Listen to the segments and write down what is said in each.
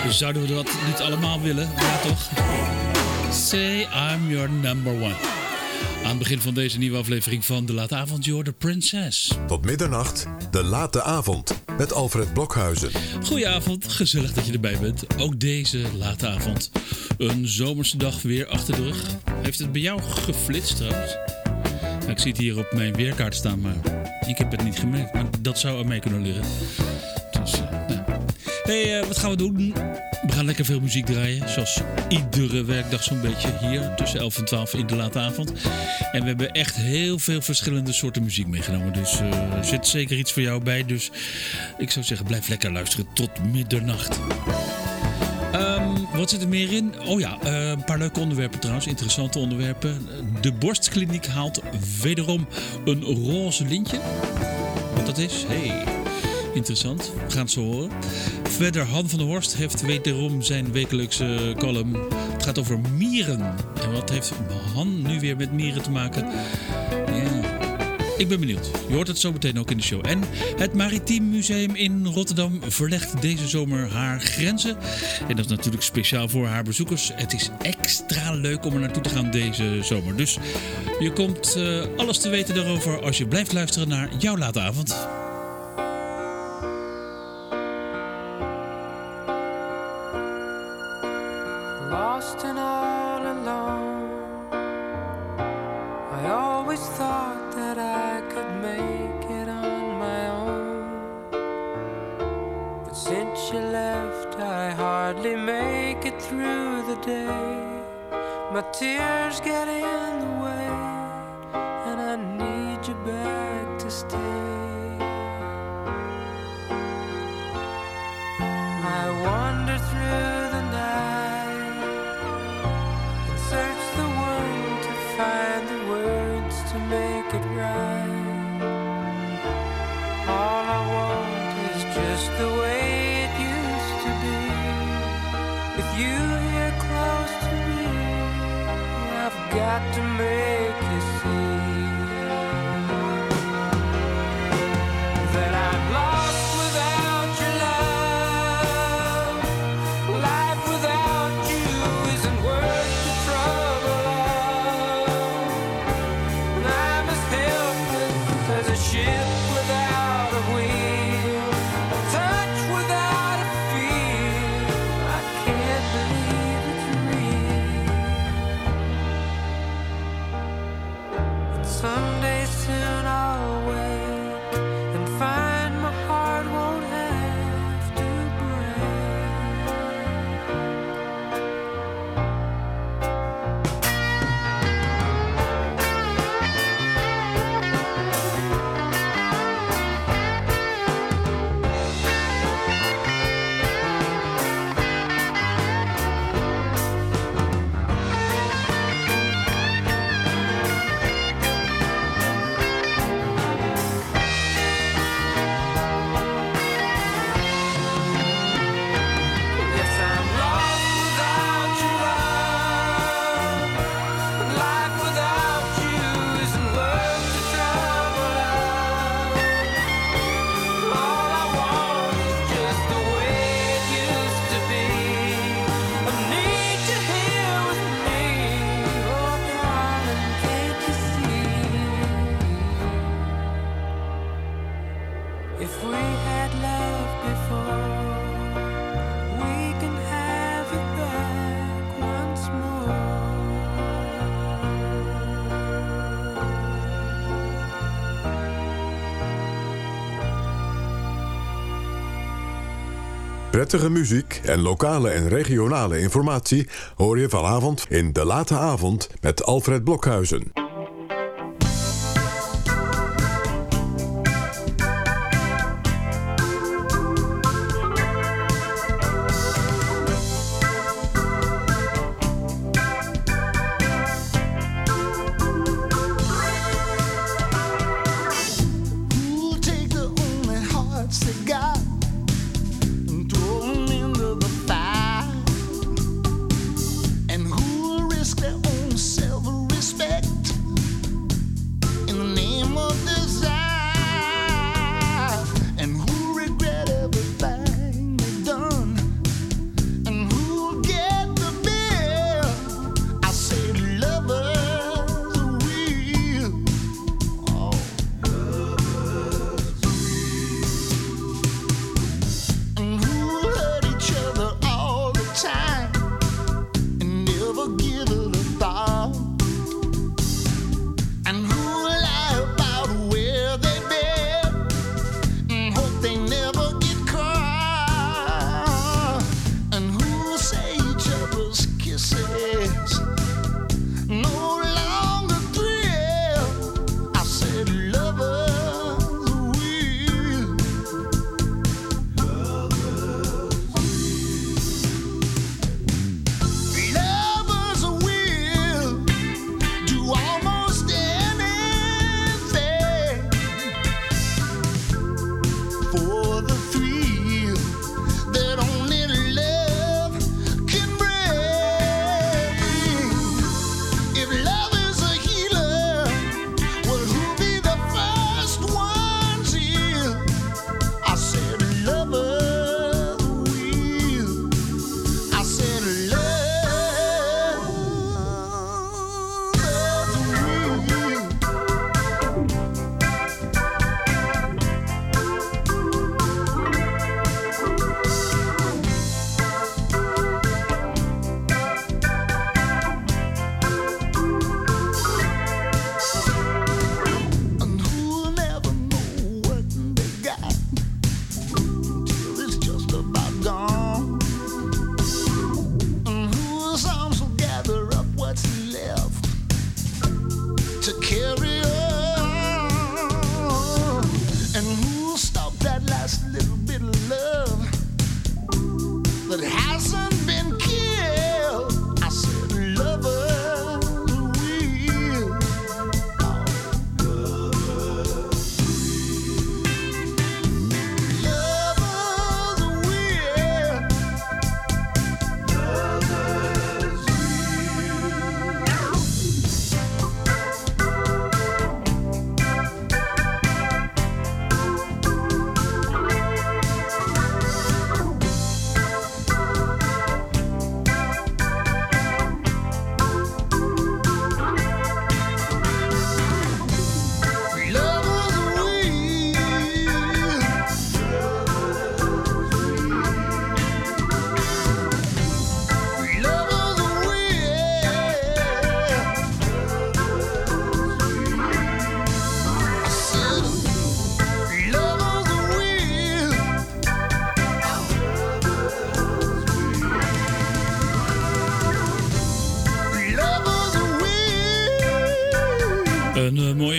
Zouden we dat niet allemaal willen? Ja, toch? Say I'm your number one. Aan het begin van deze nieuwe aflevering van De Late Avond, je hoort de Princess. Tot middernacht, De Late Avond, met Alfred Blokhuizen. Goedenavond, gezellig dat je erbij bent. Ook deze late avond. Een zomerse dag weer achter de rug. Heeft het bij jou geflitst trouwens? Nou, ik zie het hier op mijn weerkaart staan, maar ik heb het niet gemerkt. Maar dat zou aan mij kunnen liggen. Dus, nou. Hey, wat gaan we doen? We gaan lekker veel muziek draaien. Zoals iedere werkdag zo'n beetje hier tussen 11 en 12 in de late avond. En we hebben echt heel veel verschillende soorten muziek meegenomen. Dus er zit zeker iets voor jou bij. Dus ik zou zeggen, blijf lekker luisteren tot middernacht. Wat zit er meer in? Oh ja, een paar leuke onderwerpen trouwens. Interessante onderwerpen. De borstkliniek haalt wederom een roze lintje. Wat dat is? Hey. Interessant, we gaan het zo horen. Verder, Han van der Horst heeft wederom zijn wekelijkse column. Het gaat over mieren. En wat heeft Han nu weer met mieren te maken? Ja, ik ben benieuwd. Je hoort het zo meteen ook in de show. En het Maritiem Museum in Rotterdam verlegt deze zomer haar grenzen. En dat is natuurlijk speciaal voor haar bezoekers. Het is extra leuk om er naartoe te gaan deze zomer. Dus je komt alles te weten daarover als je blijft luisteren naar jouw late avond. Lost and all alone, I always thought that I could make it on my own. But since you left, I hardly make it through the day. My tears get in the way, and I need you back to stay. I wander through the night, search the world to find the words to make it right. All I want is just the way it used to be. With you here close to me, I've got to make you see that I'm lost without your love. Life without you isn't worth the trouble of. I'm as helpless as a ship without a wheel, a touch without a feel. I can't believe it's real. And someday soon I'll wake and find my heart won't have to break. Yes, I'm lost without your love. Life without you isn't worth the trouble of. All I want is just the way it used to be. I need you here with me. Oh, darling, can't you see? If we had love before, we can have it back once more. Prettige muziek en lokale en regionale informatie hoor je vanavond in De Late Avond met Alfred Blokhuizen. Who'll take the only hearts they got and throw them into the fire? And who'll risk their own self-respect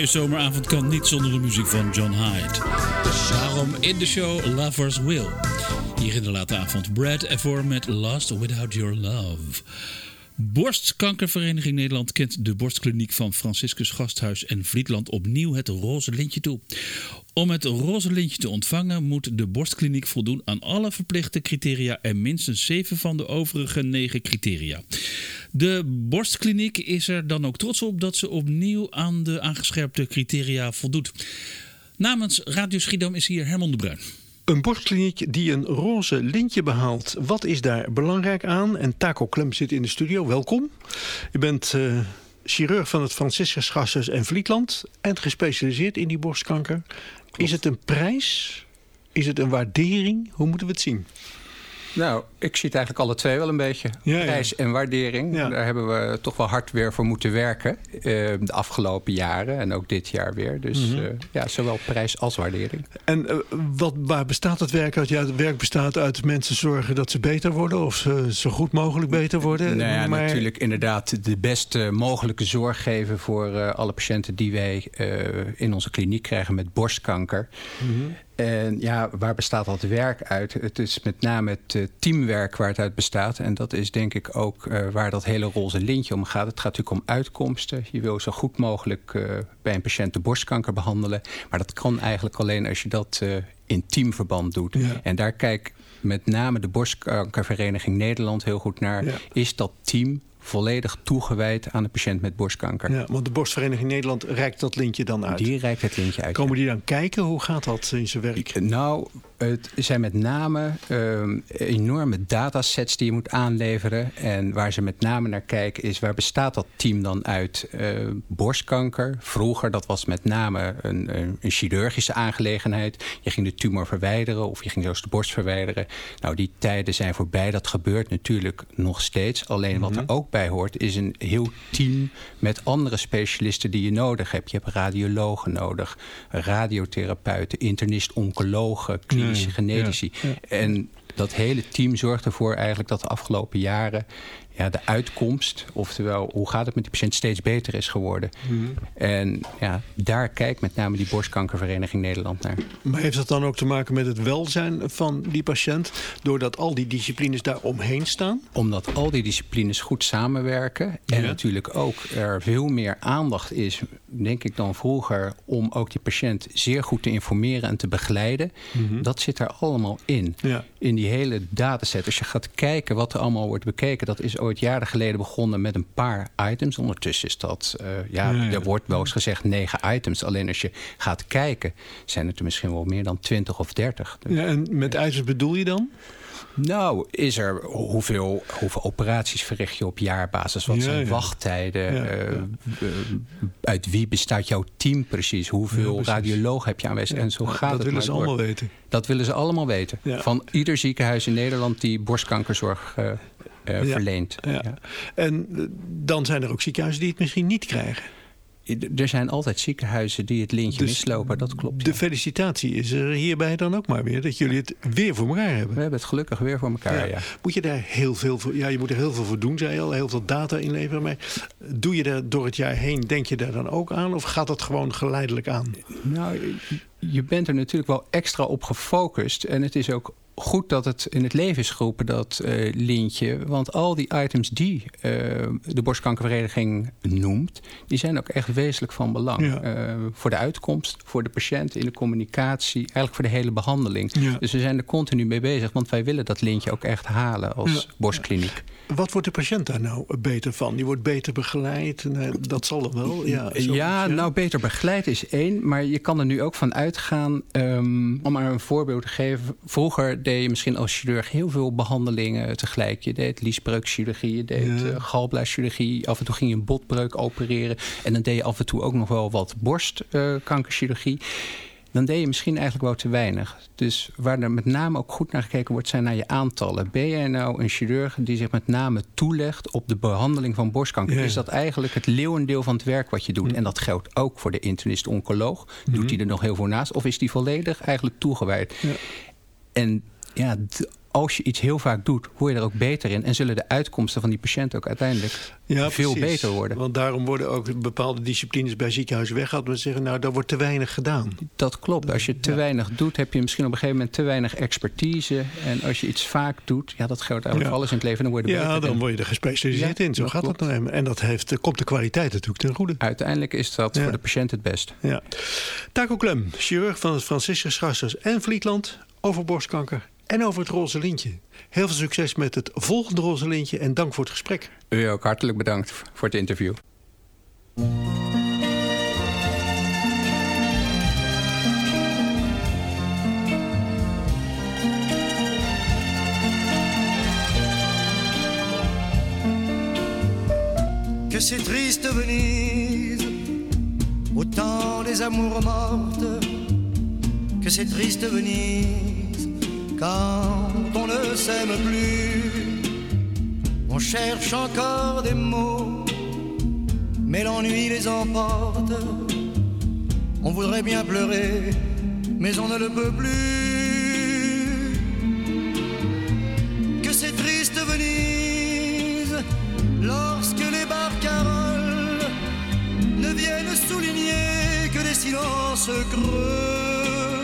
zomeravond kan niet zonder de muziek van John Hyde. Daarom in de show Lover's Will. Hier in de late avond Brad Evor met Lost Without Your Love. Borstkankervereniging Nederland kent de borstkliniek van Franciscus Gasthuis en Vlietland opnieuw het roze lintje toe. Om het roze lintje te ontvangen moet de borstkliniek voldoen aan alle verplichte criteria en minstens 7 van de overige 9 criteria. De borstkliniek is er dan ook trots op dat ze opnieuw aan de aangescherpte criteria voldoet. Namens Radio Schiedam is hier Herman de Bruin. Een borstkliniek die een roze lintje behaalt. Wat is daar belangrijk aan? En Taco Klem zit in de studio. Welkom. Je bent chirurg van het Franciscus Gasthuis en Vlietland en gespecialiseerd in die borstkanker. Klopt. Is het een prijs? Is het een waardering? Hoe moeten we het zien? Nou, ik zie het eigenlijk alle twee wel een beetje. Prijs en waardering. Ja. Daar hebben we toch wel hard weer voor moeten werken. De afgelopen jaren en ook dit jaar weer. Dus zowel prijs als waardering. En waar bestaat het werk uit? Ja, het werk bestaat uit mensen zorgen dat ze beter worden. Of zo goed mogelijk beter worden. Nou ja, natuurlijk inderdaad de beste mogelijke zorg geven voor alle patiënten die wij in onze kliniek krijgen met borstkanker. Mm-hmm. En ja, waar bestaat dat werk uit? Het is met name het teamwerk waar het uit bestaat. En dat is denk ik ook waar dat hele roze lintje om gaat. Het gaat natuurlijk om uitkomsten. Je wil zo goed mogelijk bij een patiënt de borstkanker behandelen. Maar dat kan eigenlijk alleen als je dat in teamverband doet. Ja. En daar kijkt met name de Borstkankervereniging Nederland heel goed naar. Ja. Is dat team volledig toegewijd aan de patiënt met borstkanker? Ja, want de Borstvereniging Nederland reikt dat lintje dan uit? Die reikt het lintje uit. Komen die dan kijken? Hoe gaat dat in zijn werk? Nou, het zijn met name enorme datasets die je moet aanleveren. En waar ze met name naar kijken is, waar bestaat dat team dan uit? Borstkanker, vroeger, dat was met name een chirurgische aangelegenheid. Je ging de tumor verwijderen of je ging zelfs de borst verwijderen. Nou, die tijden zijn voorbij. Dat gebeurt natuurlijk nog steeds. Alleen wat er ook bij hoort is een heel team met andere specialisten die je nodig hebt. Je hebt radiologen nodig, radiotherapeuten, internist-oncologen, klinische genetici. Ja. En dat hele team zorgt ervoor eigenlijk dat de afgelopen jaren de uitkomst, oftewel hoe gaat het met die patiënt, steeds beter is geworden. Mm-hmm. En daar kijkt met name die Borstkankervereniging Nederland naar. Maar heeft dat dan ook te maken met het welzijn van die patiënt, doordat al die disciplines daar omheen staan? Omdat al die disciplines goed samenwerken en natuurlijk ook er veel meer aandacht is, denk ik dan vroeger, om ook die patiënt zeer goed te informeren en te begeleiden. Mm-hmm. Dat zit er allemaal in. Ja. In die hele dataset. Als je gaat kijken wat er allemaal wordt bekeken, dat is ooit jaren geleden begonnen met een paar items. Ondertussen is dat, er wordt wel eens gezegd 9 items. Alleen als je gaat kijken, zijn het er misschien wel meer dan 20 of 30. Dus, en met items bedoel je dan? Nou, is er hoeveel operaties verricht je op jaarbasis? Wat zijn wachttijden? Uit wie bestaat jouw team precies? Hoeveel radiologen heb je aanwezig? En zo gaat het. Dat willen ze allemaal weten. Dat willen ze allemaal weten. Ja. Van ieder ziekenhuis in Nederland die borstkankerzorg verleent. Ja. Ja. En dan zijn er ook ziekenhuizen die het misschien niet krijgen. Er zijn altijd ziekenhuizen die het lintje mislopen, dat klopt. De felicitatie is er hierbij dan ook maar weer, dat jullie het weer voor elkaar hebben. We hebben het gelukkig weer voor elkaar, ja. Moet je daar heel veel voor, je moet er heel veel voor doen, zei je al, heel veel data inleveren. Maar doe je daar door het jaar heen, denk je daar dan ook aan? Of gaat dat gewoon geleidelijk aan? Nou, je bent er natuurlijk wel extra op gefocust. En het is ook goed dat het in het leven is geroepen, dat lintje. Want al die items die de Borstkankervereniging noemt, die zijn ook echt wezenlijk van belang. Ja. Voor de uitkomst, voor de patiënt, in de communicatie, eigenlijk voor de hele behandeling. Ja. Dus we zijn er continu mee bezig, want wij willen dat lintje ook echt halen als borstkliniek. Wat wordt de patiënt daar nou beter van? Die wordt beter begeleid? Dat zal er wel. Nou, beter begeleid is één. Maar je kan er nu ook van uitgaan, om maar een voorbeeld te geven. Vroeger deed je misschien als chirurg heel veel behandelingen tegelijk. Je deed liesbreukchirurgie, je deed galblaaschirurgie. Af en toe ging je een botbreuk opereren. En dan deed je af en toe ook nog wel wat borstkankerchirurgie. Dan deed je misschien eigenlijk wel te weinig. Dus waar er met name ook goed naar gekeken wordt, zijn naar je aantallen. Ben jij nou een chirurg die zich met name toelegt op de behandeling van borstkanker? Ja. Is dat eigenlijk het leeuwendeel van het werk wat je doet? En dat geldt ook voor de internist-oncoloog. Doet hij er nog heel veel naast? Of is die volledig eigenlijk toegewijd? Ja. En als je iets heel vaak doet, word je er ook beter in. En zullen de uitkomsten van die patiënt ook uiteindelijk veel beter worden. Want daarom worden ook bepaalde disciplines bij ziekenhuizen weggehaald. We zeggen, nou, daar wordt te weinig gedaan. Dat klopt. Als je te weinig doet, heb je misschien op een gegeven moment te weinig expertise. En als je iets vaak doet, dat geldt eigenlijk voor alles in het leven. Dan word je beter dan word je er gespecialiseerd in. Zo gaat het nou eenmaal. En dat komt de kwaliteit natuurlijk ten goede. Uiteindelijk is dat voor de patiënt het best. Ja. Taco Klem, chirurg van het Franciscus Gasthuis en Vlietland, over borstkanker en over het roze lintje. Heel veel succes met het volgende roze lintje en dank voor het gesprek. U ook hartelijk bedankt voor het interview. Que c'est triste Venise, au temps des amours mortes. Que c'est triste Venise, quand on ne s'aime plus. On cherche encore des mots, mais l'ennui les emporte. On voudrait bien pleurer, mais on ne le peut plus. Que c'est triste Venise, lorsque les barcaroles ne viennent souligner que des silences creux,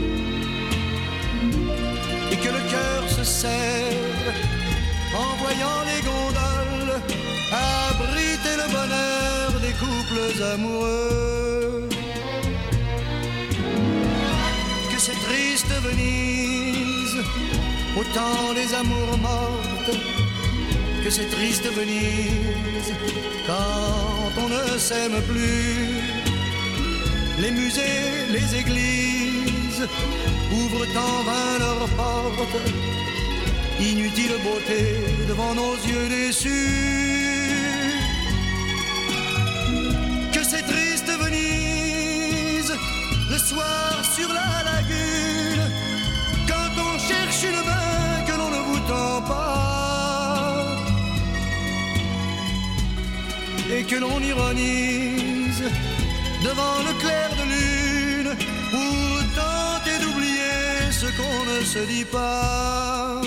et que le cœur se serre en voyant les gondoles abriter le bonheur des couples amoureux. Que c'est triste Venise, au temps des amours mortes. Que c'est triste Venise, quand on ne s'aime plus. Les musées, les églises ouvrent en vain leurs portes. Inutile beauté devant nos yeux déçus. Que c'est triste Venise, le soir sur la lagune, quand on cherche une main que l'on ne vous tend pas, et que l'on ironise devant le clair de lune pour tenter d'oublier ce qu'on ne se dit pas.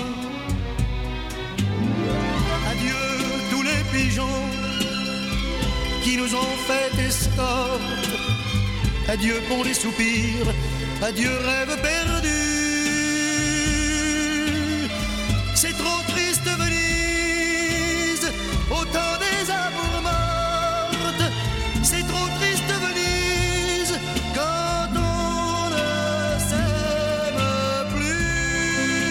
Adieu tous les pigeons qui nous ont fait escorte. Adieu pour les soupirs, adieu rêve perdu. C'est trop triste Venise, au temps des amours mortes. C'est trop triste Venise, quand on ne s'aime plus.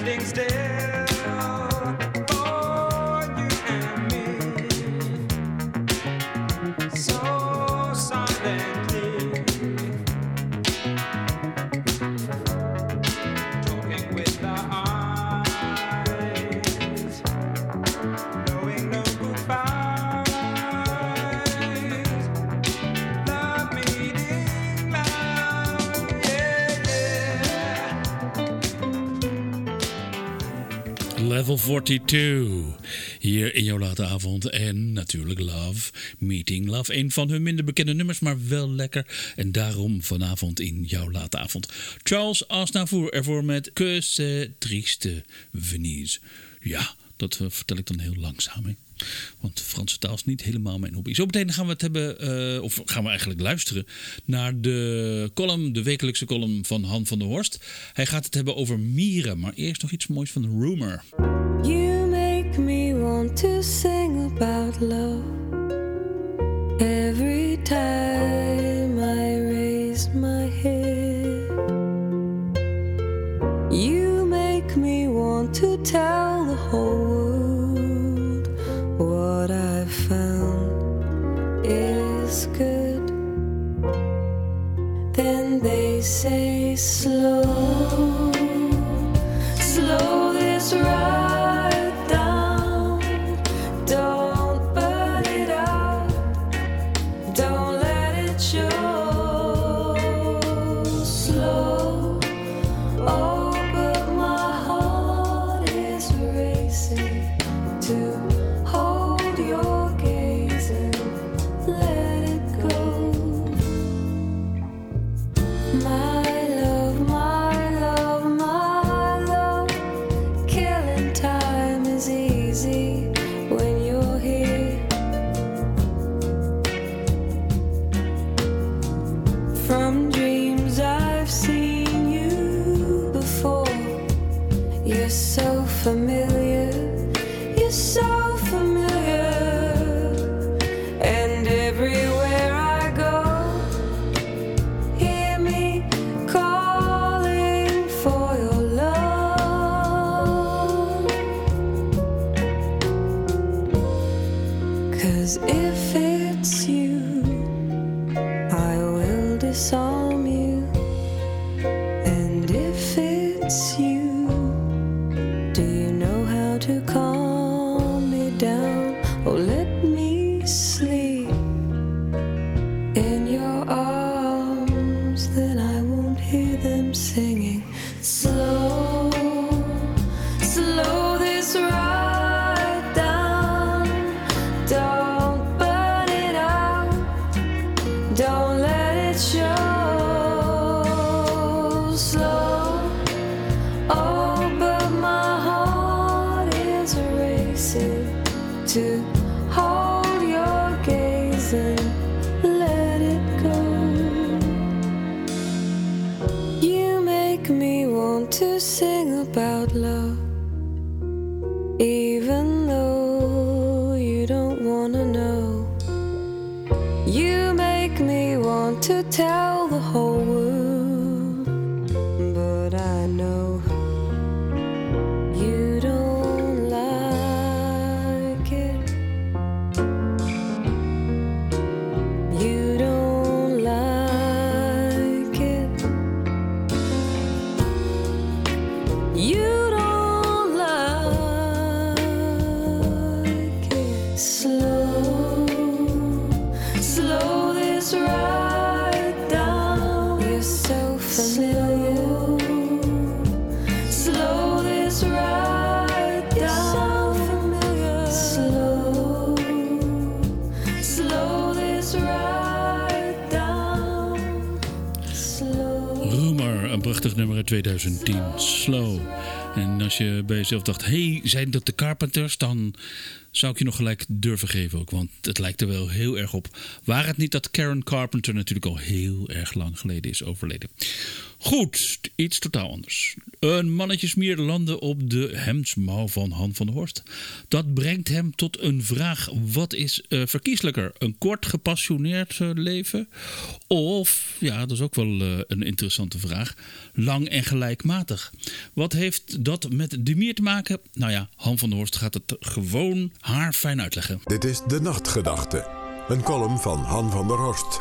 standing still for you and me. So silently, talking with our eyes, knowing no goodbyes. Love meeting love, yeah, yeah. Level 42. Hier in jouw late avond. En natuurlijk Love, Meeting Love. Een van hun minder bekende nummers, maar wel lekker. En daarom vanavond in jouw late avond. Charles Aznavour ervoor met Que c'est triste Venise. Ja, dat vertel ik dan heel langzaam. Hè? Want Franse taal is niet helemaal mijn hobby. Zo meteen gaan we het hebben, of gaan we eigenlijk luisteren naar de column, de wekelijkse column van Han van der Horst. Hij gaat het hebben over mieren, maar eerst nog iets moois van Rumor. You make me want to sing about love every time I raise my head. You make me want to tell the whole world what I've found is good. Then they say slow, slow this ride down. Don't burn it out, don't let it show. Slow, oh, but my heart is racing to hold your gaze and let it go. My love, my love, my love, killing time is easy when you're here. From dreams I've seen you before. You're so familiar, you're so familiar. And everywhere I go, hear me calling for your love. 'Cause if it's you, I will disarm you. And if it's you, do you know how to calm me down? Oh, let me sleep in your arms, then I won't hear them singing. Slow, slow this ride down. Don't burn it out, don't let it show. Slow, oh, but my heart is racing to hold your gaze and let it go. You make me want to sing about love, even though you don't wanna know. You make me want to tell the whole world, but I know you don't like it. You don't like it. You don't like it. Slow, slow this ride down. You're so familiar. Slow this ride down. Slow, slow this ride down. Slow. Rumor, een prachtig nummer uit 2010. Slow. En als je bij jezelf dacht, hey, zijn dat de Carpenters? Dan zou ik je nog gelijk durven geven ook. Want het lijkt er wel heel erg op. Waar het niet dat Karen Carpenter natuurlijk al heel erg lang geleden is overleden. Goed, iets totaal anders. Een mannetjesmier landde op de hemdsmouw van Han van der Horst. Dat brengt hem tot een vraag: wat is verkieslijker? Een kort gepassioneerd leven? Of, ja, dat is ook wel een interessante vraag, lang en gelijkmatig. Wat heeft dat met de mier te maken? Nou ja, Han van der Horst gaat het gewoon haarfijn uitleggen. Dit is De Nachtgedachte, een column van Han van der Horst.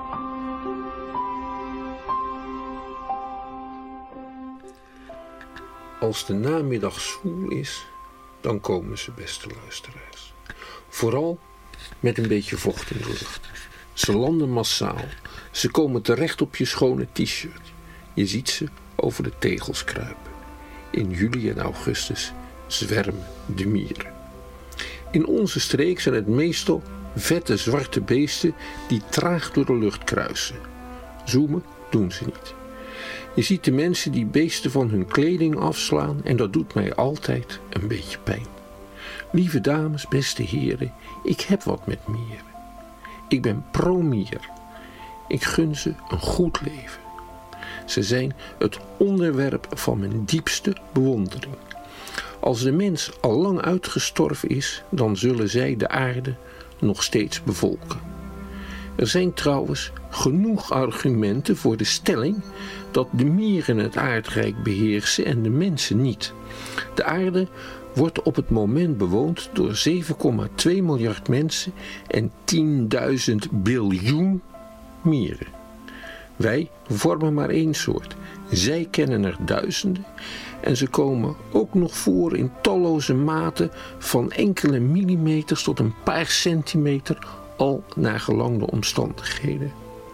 Als de namiddag zwoel is, dan komen ze, beste luisteraars. Vooral met een beetje vocht in de lucht. Ze landen massaal. Ze komen terecht op je schone t-shirt. Je ziet ze over de tegels kruipen. In juli en augustus zwermen de mieren. In onze streek zijn het meestal vette zwarte beesten die traag door de lucht kruisen. Zoomen doen ze niet. Je ziet de mensen die beesten van hun kleding afslaan en dat doet mij altijd een beetje pijn. Lieve dames, beste heren, ik heb wat met mieren. Ik ben pro-mier. Ik gun ze een goed leven. Ze zijn het onderwerp van mijn diepste bewondering. Als de mens al lang uitgestorven is, dan zullen zij de aarde nog steeds bevolken. Er zijn trouwens genoeg argumenten voor de stelling dat de mieren het aardrijk beheersen en de mensen niet. De aarde wordt op het moment bewoond door 7,2 miljard mensen en 10.000 biljoen mieren. Wij vormen maar één soort. Zij kennen er duizenden en ze komen ook nog voor in talloze maten van enkele millimeters tot een paar centimeter, al naar gelang de omstandigheden.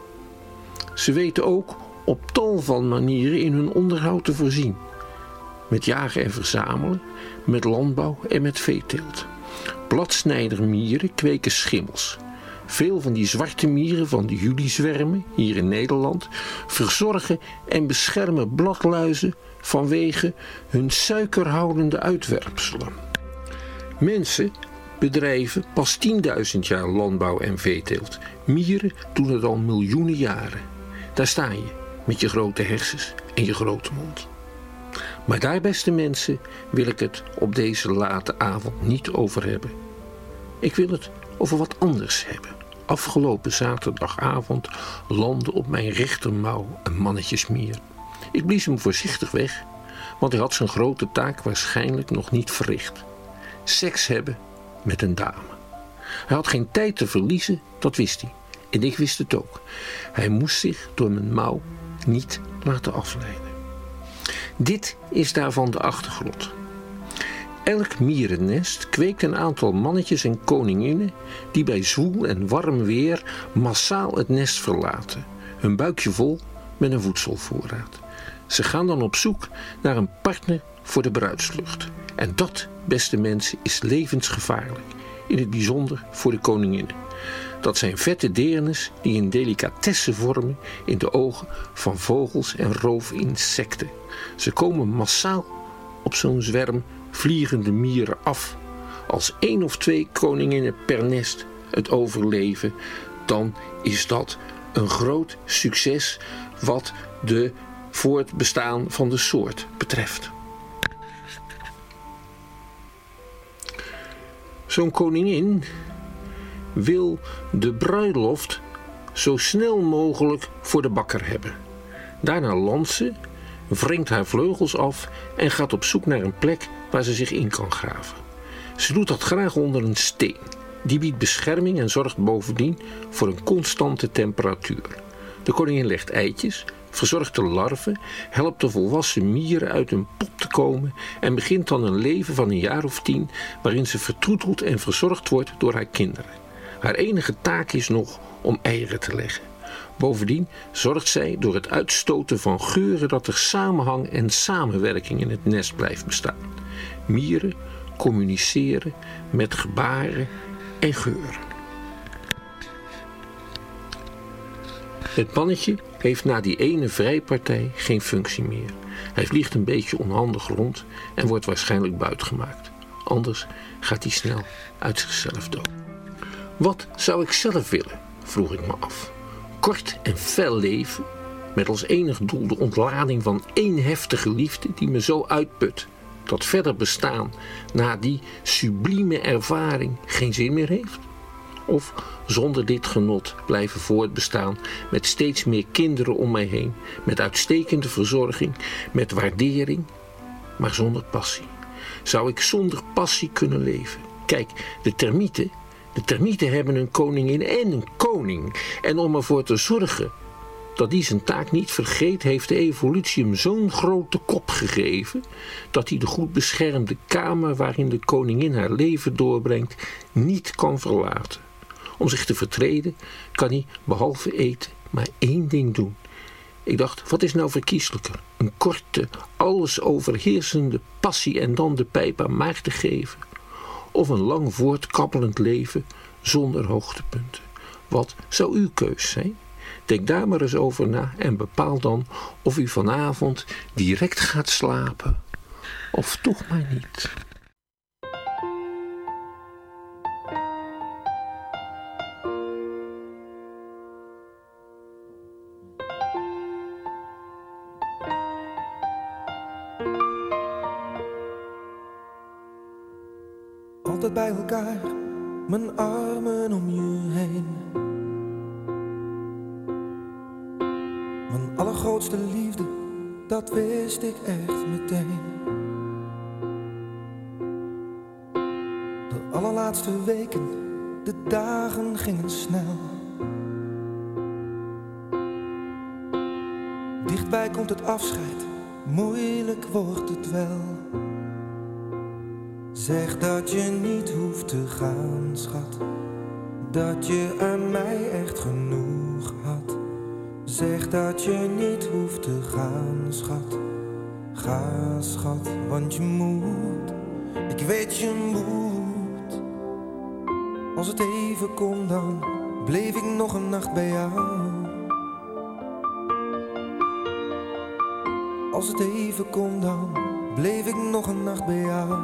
Ze weten ook op tal van manieren in hun onderhoud te voorzien. Met jagen en verzamelen, met landbouw en met veeteelt. Bladsnijdermieren kweken schimmels. Veel van die zwarte mieren van de julizwermen hier in Nederland verzorgen en beschermen bladluizen vanwege hun suikerhoudende uitwerpselen. Mensen bedrijven pas 10.000 jaar landbouw en veeteelt. Mieren doen het al miljoenen jaren. Daar sta je met je grote hersens en je grote mond. Maar daar, beste mensen, wil ik het op deze late avond niet over hebben. Ik wil het over wat anders hebben. Afgelopen zaterdagavond landde op mijn rechtermouw een mannetjesmier. Ik blies hem voorzichtig weg, want hij had zijn grote taak waarschijnlijk nog niet verricht. Seks hebben met een dame. Hij had geen tijd te verliezen, dat wist hij. En ik wist het ook. Hij moest zich door mijn mouw niet laten afleiden. Dit is daarvan de achtergrond. Elk mierennest kweekt een aantal mannetjes en koninginnen die bij zwoel en warm weer massaal het nest verlaten. Hun buikje vol met een voedselvoorraad. Ze gaan dan op zoek naar een partner voor de bruidslucht. En dat, beste mensen, is levensgevaarlijk. In het bijzonder voor de koninginnen. Dat zijn vette deernes die een delicatesse vormen in de ogen van vogels en roofinsecten. Ze komen massaal op zo'n zwerm vliegende mieren af. Als 1 of 2 koninginnen per nest het overleven, dan is dat een groot succes wat de voortbestaan van de soort betreft. Zo'n koningin wil de bruiloft zo snel mogelijk voor de bakker hebben. Daarna landt ze, wringt haar vleugels af en gaat op zoek naar een plek waar ze zich in kan graven. Ze doet dat graag onder een steen. Die biedt bescherming en zorgt bovendien voor een constante temperatuur. De koningin legt eitjes, verzorgt de larven, helpt de volwassen mieren uit hun pop te komen en begint dan een leven van een jaar of 10 waarin ze vertroeteld en verzorgd wordt door haar kinderen. Haar enige taak is nog om eieren te leggen. Bovendien zorgt zij door het uitstoten van geuren dat er samenhang en samenwerking in het nest blijft bestaan. Mieren communiceren met gebaren en geuren. Het mannetje heeft na die ene vrijpartij geen functie meer. Hij vliegt een beetje onhandig rond en wordt waarschijnlijk buitgemaakt. Anders gaat hij snel uit zichzelf dood. Wat zou ik zelf willen, vroeg ik me af. Kort en fel leven, met als enig doel de ontlading van één heftige liefde die me zo uitput dat verder bestaan na die sublieme ervaring geen zin meer heeft? Of zonder dit genot blijven voortbestaan met steeds meer kinderen om mij heen, met uitstekende verzorging, met waardering, maar zonder passie? Zou ik zonder passie kunnen leven? Kijk, de termieten hebben een koningin en een koning. En om ervoor te zorgen dat die zijn taak niet vergeet, heeft de evolutie hem zo'n grote kop gegeven dat hij de goed beschermde kamer waarin de koningin haar leven doorbrengt niet kan verlaten. Om zich te vertreden kan hij behalve eten maar één ding doen. Ik dacht, wat is nou verkieslijker? Een korte, alles overheersende passie en dan de pijp aan Maarten geven? Of een lang voortkabbelend leven zonder hoogtepunten? Wat zou uw keus zijn? Denk daar maar eens over na en bepaal dan of u vanavond direct gaat slapen of toch maar niet. Altijd bij elkaar, mijn armen om je heen. Mijn allergrootste liefde, dat wist ik echt meteen. De allerlaatste weken, de dagen gingen snel. Dichtbij komt het afscheid, moeilijk wordt het wel. Zeg dat je niet hoeft te gaan, schat. Dat je aan mij echt genoeg had. Zeg dat je niet hoeft te gaan, schat. Ga, schat, want je moet. Ik weet je moet. Als het even kon, dan bleef ik nog een nacht bij jou. Als het even kon, dan bleef ik nog een nacht bij jou.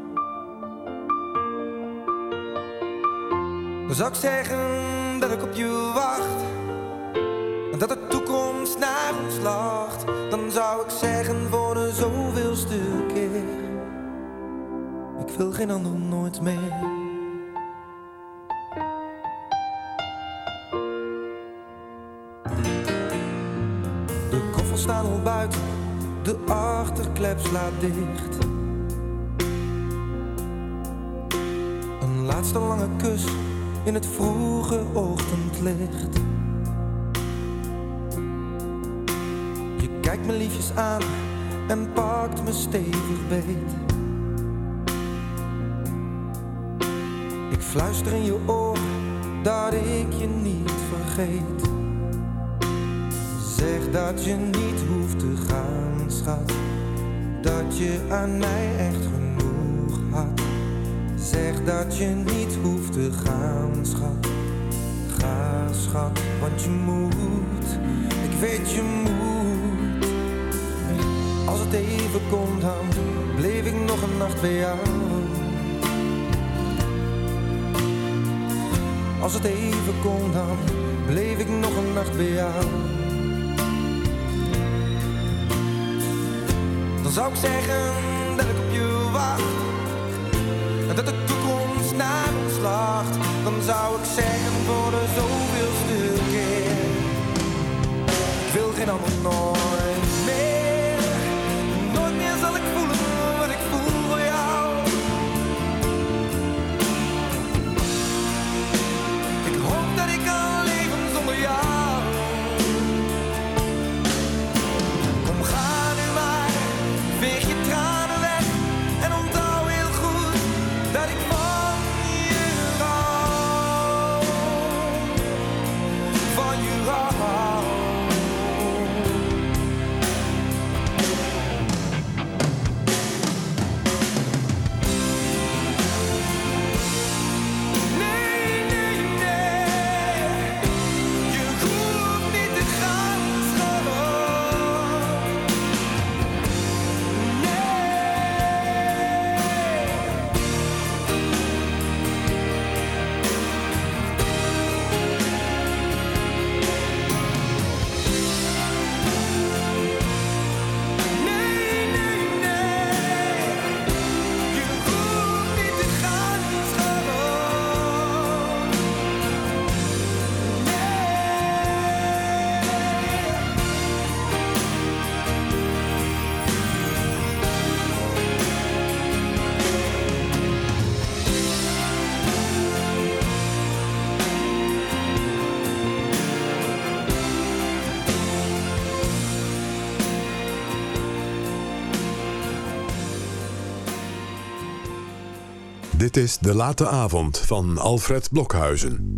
Dan zou ik zeggen dat ik op je wacht en dat de toekomst naar ons lacht. Dan zou ik zeggen voor de zoveelste keer: ik wil geen ander nooit meer. De koffers staan al buiten, de achterklep slaat dicht. Een laatste lange kus in het vroege ochtendlicht. Je kijkt me liefjes aan en pakt me stevig beet. Ik fluister in je oor dat ik je niet vergeet. Zeg dat je niet hoeft te gaan, schat. Dat je aan mij echt genoeg had. Zeg dat je niet hoeft te gaan, schat. Ga, schat, want je moet. Ik weet je moet. Als het even komt, dan bleef ik nog een nacht bij jou. Als het even kon, dan bleef ik nog een nacht bij jou. Dan zou ik zeggen dat ik op je wacht en dat de toekomst naar ons lacht. Dan zou ik zeggen voor de zoveelste keer: ik wil geen ander nooit meer. Nooit meer zal ik voelen wat ik voel voor jou. Ik hoop dat ik kan leven zonder jou. Kom, ga nu maar, veeg je tranen weg en onthoud heel goed dat ik van je hou. Van je hou. Dit is De Late Avond van Alfred Blokhuizen.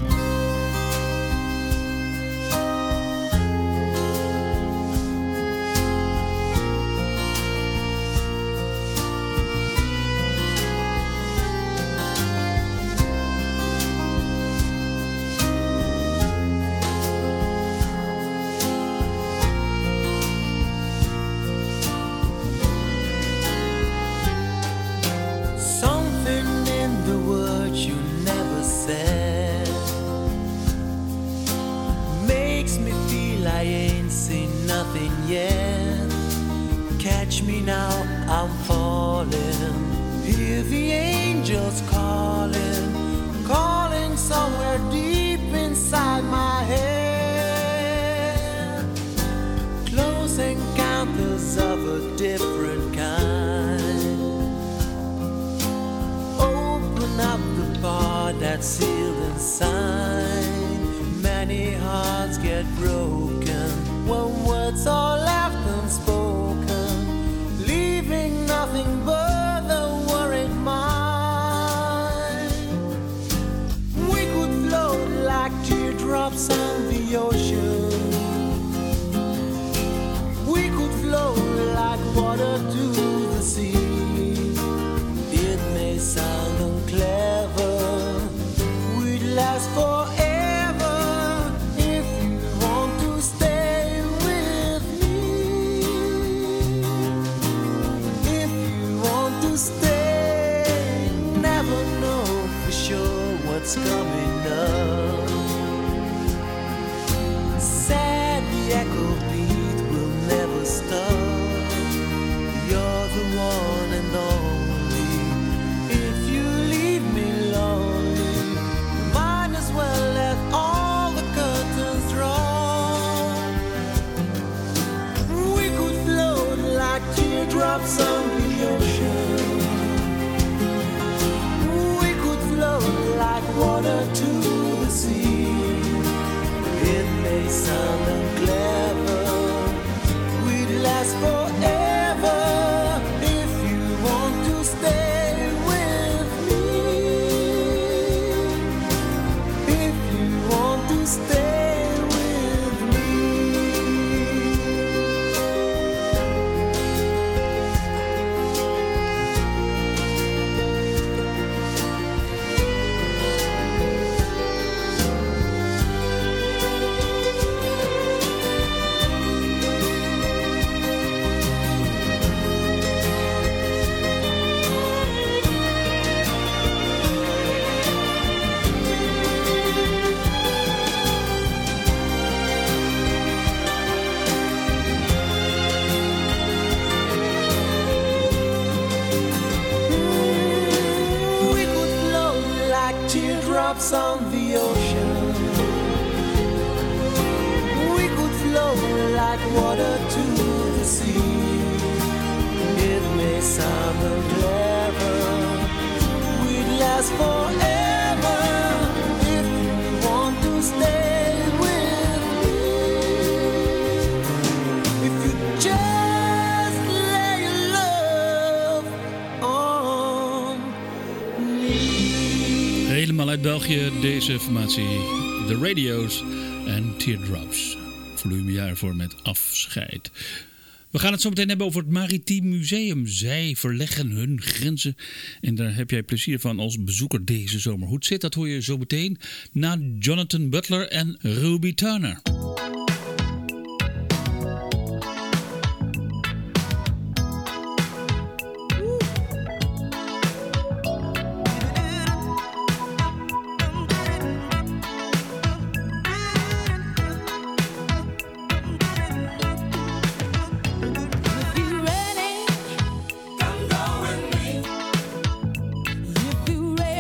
Uit België deze formatie, The Radio's en Teardrops. Volumejaar voor met Afscheid. We gaan het zo meteen hebben over het Maritiem Museum. Zij verleggen hun grenzen en daar heb jij plezier van als bezoeker deze zomer. Hoe het zit, dat hoor je zo meteen na Jonathan Butler en Ruby Turner.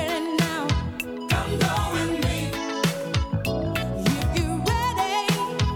Come go with me. If you're ready.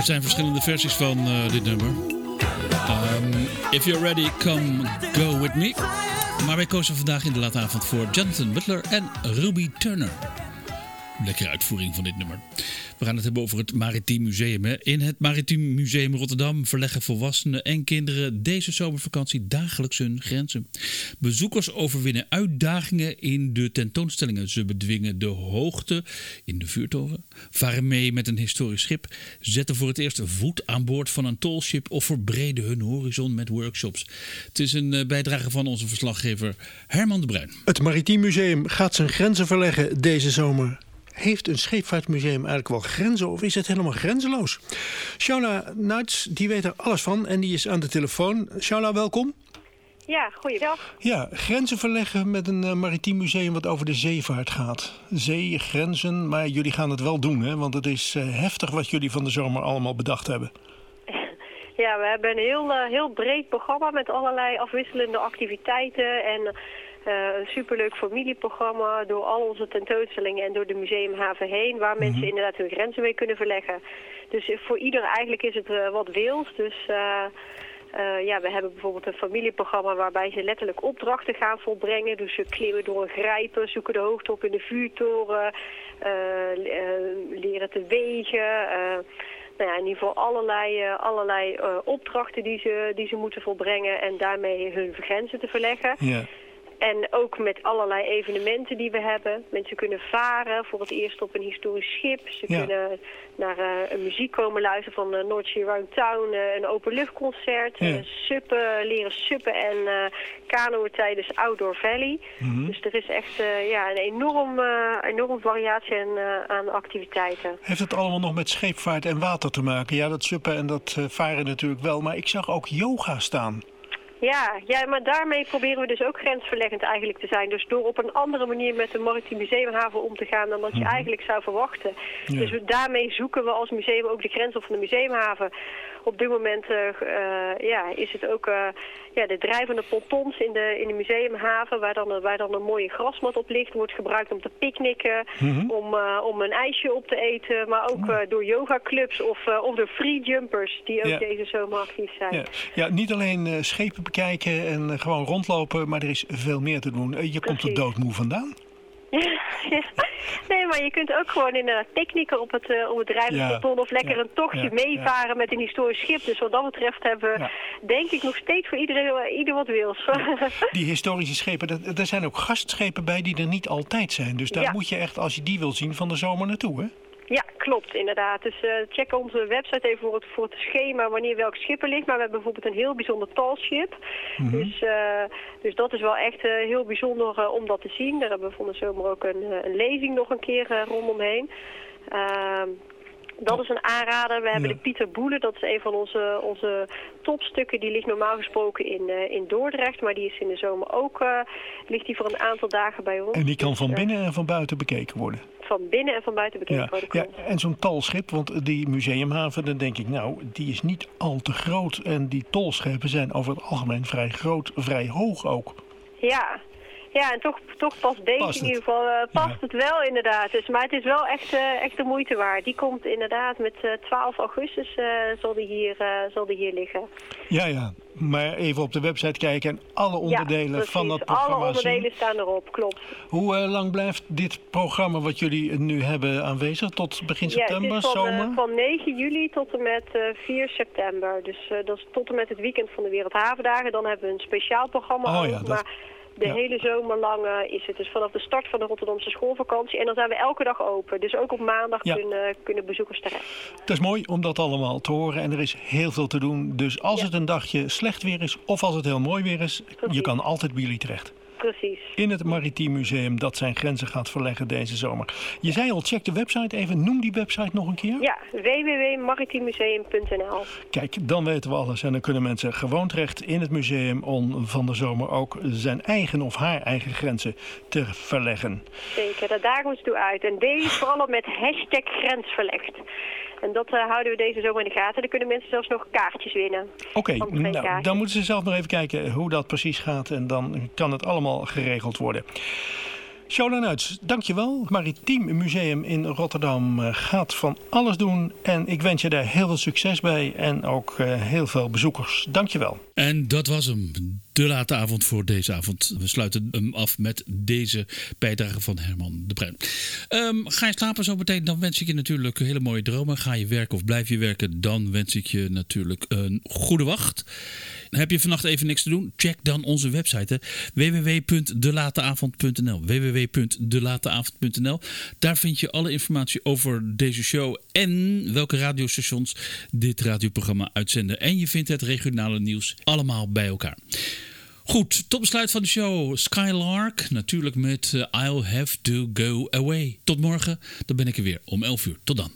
zijn verschillende versies van dit nummer. If You're Ready, Come Go With Me. Maar wij kozen vandaag in de late avond voor Jonathan Butler en Ruby Turner. Lekkere uitvoering van dit nummer. We gaan het hebben over het Maritiem Museum. Hè. In het Maritiem Museum Rotterdam verleggen volwassenen en kinderen deze zomervakantie dagelijks hun grenzen. Bezoekers overwinnen uitdagingen in de tentoonstellingen. Ze bedwingen de hoogte in de vuurtoren, varen mee met een historisch schip, zetten voor het eerst voet aan boord van een tolschip of verbreden hun horizon met workshops. Het is een bijdrage van onze verslaggever Herman de Bruin. Het Maritiem Museum gaat zijn grenzen verleggen deze zomer. Heeft een scheepvaartmuseum eigenlijk wel grenzen of is het helemaal grenzeloos? Shaula Nuits, die weet er alles van en die is aan de telefoon. Shaula, welkom. Ja, goeiedag. Ja, grenzen verleggen met een maritiem museum wat over de zeevaart gaat. Zee, grenzen, maar jullie gaan het wel doen, hè? Want het is heftig wat jullie van de zomer allemaal bedacht hebben. Ja, we hebben een heel breed programma met allerlei afwisselende activiteiten en een superleuk familieprogramma door al onze tentoonstellingen en door de museumhaven heen, waar mensen inderdaad hun grenzen mee kunnen verleggen. Dus voor ieder eigenlijk is het wat wils. Dus we hebben bijvoorbeeld een familieprogramma waarbij ze letterlijk opdrachten gaan volbrengen. Dus ze klimmen door een grijpen, zoeken de hoogte op in de vuurtoren, leren te wegen. In ieder geval allerlei opdrachten die ze moeten volbrengen en daarmee hun grenzen te verleggen. Ja. En ook met allerlei evenementen die we hebben. Mensen kunnen varen voor het eerst op een historisch schip. Ze kunnen naar een muziek komen luisteren van North Sea Round Town, een openluchtconcert. Leren suppen en kanoën tijdens Outdoor Valley. Dus er is echt een enorm variatie aan activiteiten. Heeft het allemaal nog met scheepvaart en water te maken? Ja, dat suppen en dat varen natuurlijk wel. Maar ik zag ook yoga staan. Ja, maar daarmee proberen we dus ook grensverleggend eigenlijk te zijn. Dus door op een andere manier met de Maritiem Museumhaven om te gaan dan dat je eigenlijk zou verwachten. Ja. Dus daarmee zoeken we als museum ook de grens op van de museumhaven. Op dit moment is het ook de drijvende pontons in de museumhaven waar dan een mooie grasmat op ligt. Wordt gebruikt om te picknicken, om een ijsje op te eten. Maar ook door yogaclubs of door free jumpers die ook deze zomer actief zijn. Ja, niet alleen schepen bekijken en gewoon rondlopen, maar er is veel meer te doen. Je komt er doodmoe vandaan. Nee, maar je kunt ook gewoon inderdaad picknicken op het drijvende ponton of lekker een tochtje meevaren met een historisch schip. Dus wat dat betreft hebben we, denk ik, nog steeds voor ieder wat wils. Die historische schepen, er zijn ook gastschepen bij die er niet altijd zijn. Dus daar moet je echt, als je die wil zien, van de zomer naartoe, hè? Ja, klopt, inderdaad. Dus check onze website even voor het schema wanneer welk schip er ligt. Maar we hebben bijvoorbeeld een heel bijzonder talschip. Dus dat is wel echt heel bijzonder om dat te zien. Daar hebben we van de zomer ook een lezing nog een keer rondomheen. Dat is een aanrader. We hebben de Pieter Boele, dat is een van onze topstukken. Die ligt normaal gesproken in Dordrecht, maar die is in de zomer ook, ligt die voor een aantal dagen bij ons. En die kan van binnen en van buiten bekeken worden? Van binnen en van buiten bekeken worden. Ja, en zo'n talschip, want die museumhaven, dan denk ik, die is niet al te groot. En die tolschepen zijn over het algemeen vrij groot, vrij hoog ook. Ja, en toch past deze in ieder geval past het wel inderdaad. Dus, maar het is wel echt de moeite waard. Die komt inderdaad met 12 augustus zal die hier liggen. Ja, maar even op de website kijken en alle onderdelen van dat programma alle onderdelen staan erop, klopt. Hoe lang blijft dit programma wat jullie nu hebben aanwezig? Tot begin september, het is zomer? Van 9 juli tot en met 4 september. Dus dat is tot en met het weekend van de Wereldhavendagen. Dan hebben we een speciaal programma de hele zomer lang is het dus vanaf de start van de Rotterdamse schoolvakantie. En dan zijn we elke dag open. Dus ook op maandag kunnen bezoekers terecht. Het is mooi om dat allemaal te horen. En er is heel veel te doen. Dus als het een dagje slecht weer is of als het heel mooi weer is, je kan altijd bij jullie terecht. Precies. In het Maritiem Museum dat zijn grenzen gaat verleggen deze zomer. Je zei al, check de website even. Noem die website nog een keer. Ja, www.maritiemmuseum.nl. Kijk, dan weten we alles. En dan kunnen mensen gewoon terecht in het museum om van de zomer ook zijn eigen of haar eigen grenzen te verleggen. Zeker, daar dagen we toe uit. En deze vooral met #grensverlegd. En dat houden we deze zomer in de gaten. Dan kunnen mensen zelfs nog kaartjes winnen. Oké, dan moeten ze zelf nog even kijken hoe dat precies gaat. En dan kan het allemaal geregeld worden. Sjola Nuits, dankjewel. Het Maritiem Museum in Rotterdam gaat van alles doen. En ik wens je daar heel veel succes bij. En ook heel veel bezoekers. Dankjewel. En dat was hem. De late avond voor deze avond. We sluiten hem af met deze bijdrage van Herman de Bruin. Ga je slapen zo meteen? Dan wens ik je natuurlijk hele mooie dromen. Ga je werken of blijf je werken? Dan wens ik je natuurlijk een goede wacht. Heb je vannacht even niks te doen? Check dan onze website www.delateavond.nl www.delateavond.nl. Daar vind je alle informatie over deze show en welke radiostations dit radioprogramma uitzenden. En je vindt het regionale nieuws allemaal bij elkaar. Goed, tot besluit van de show Skylark, natuurlijk met I'll Have To Go Away. Tot morgen, dan ben ik er weer om 11 uur. Tot dan.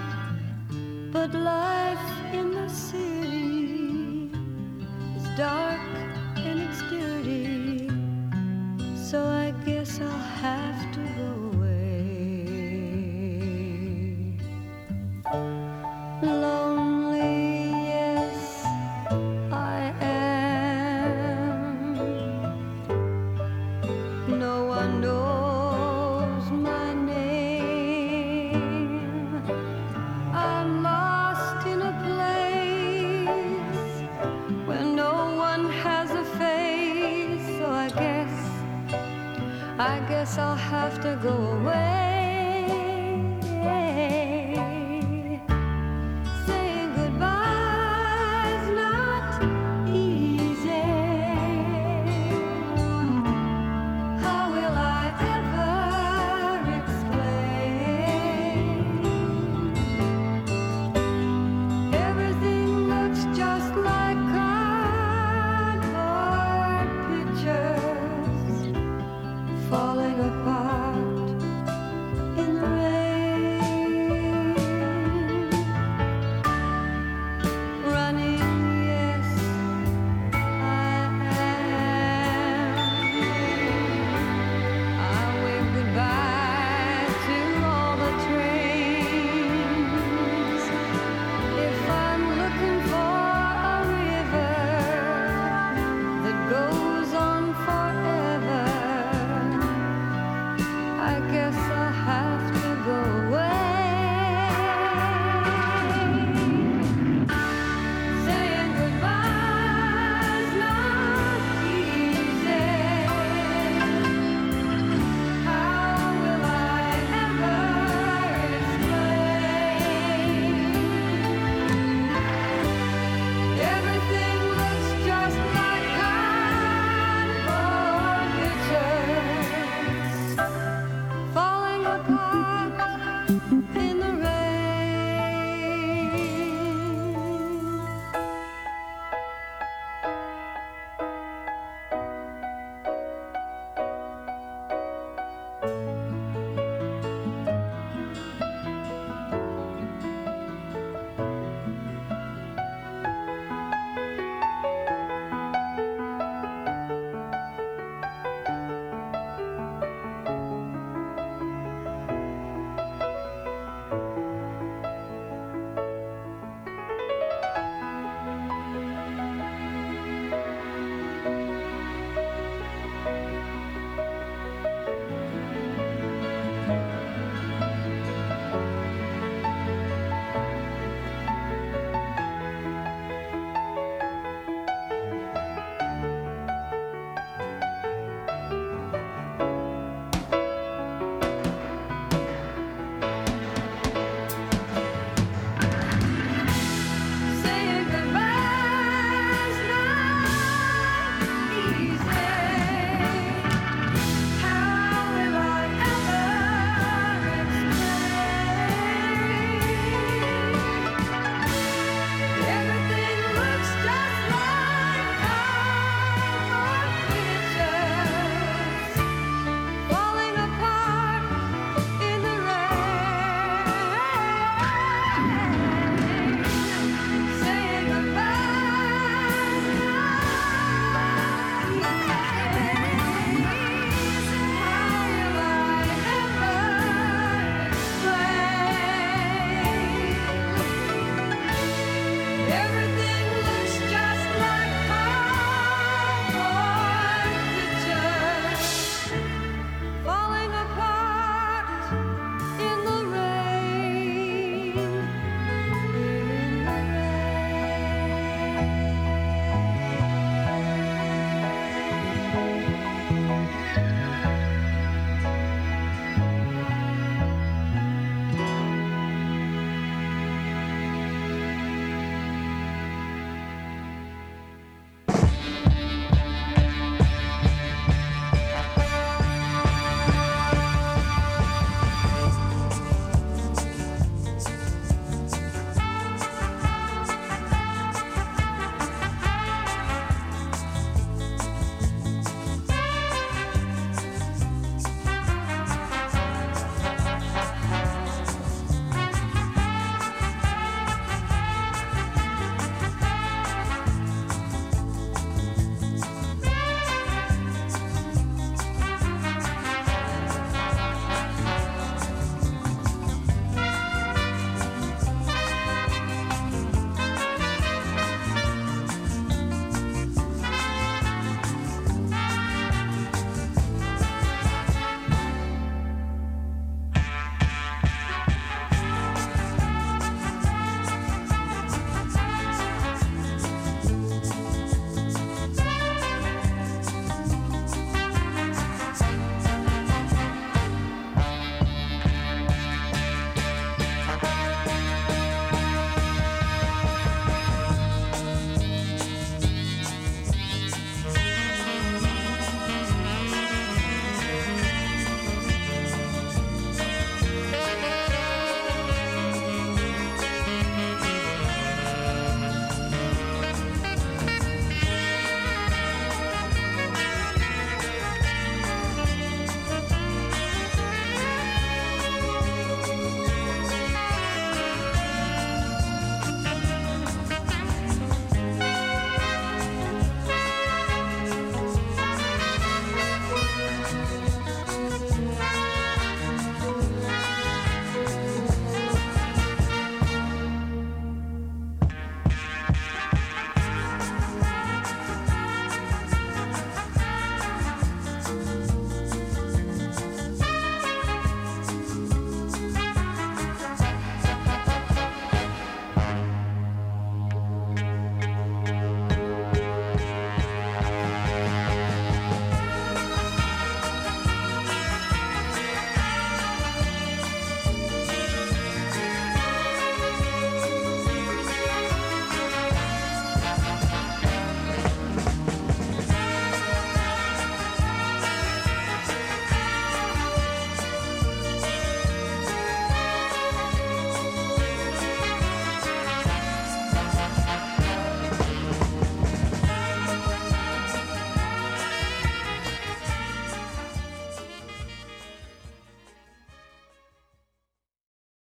But life in the city is dark.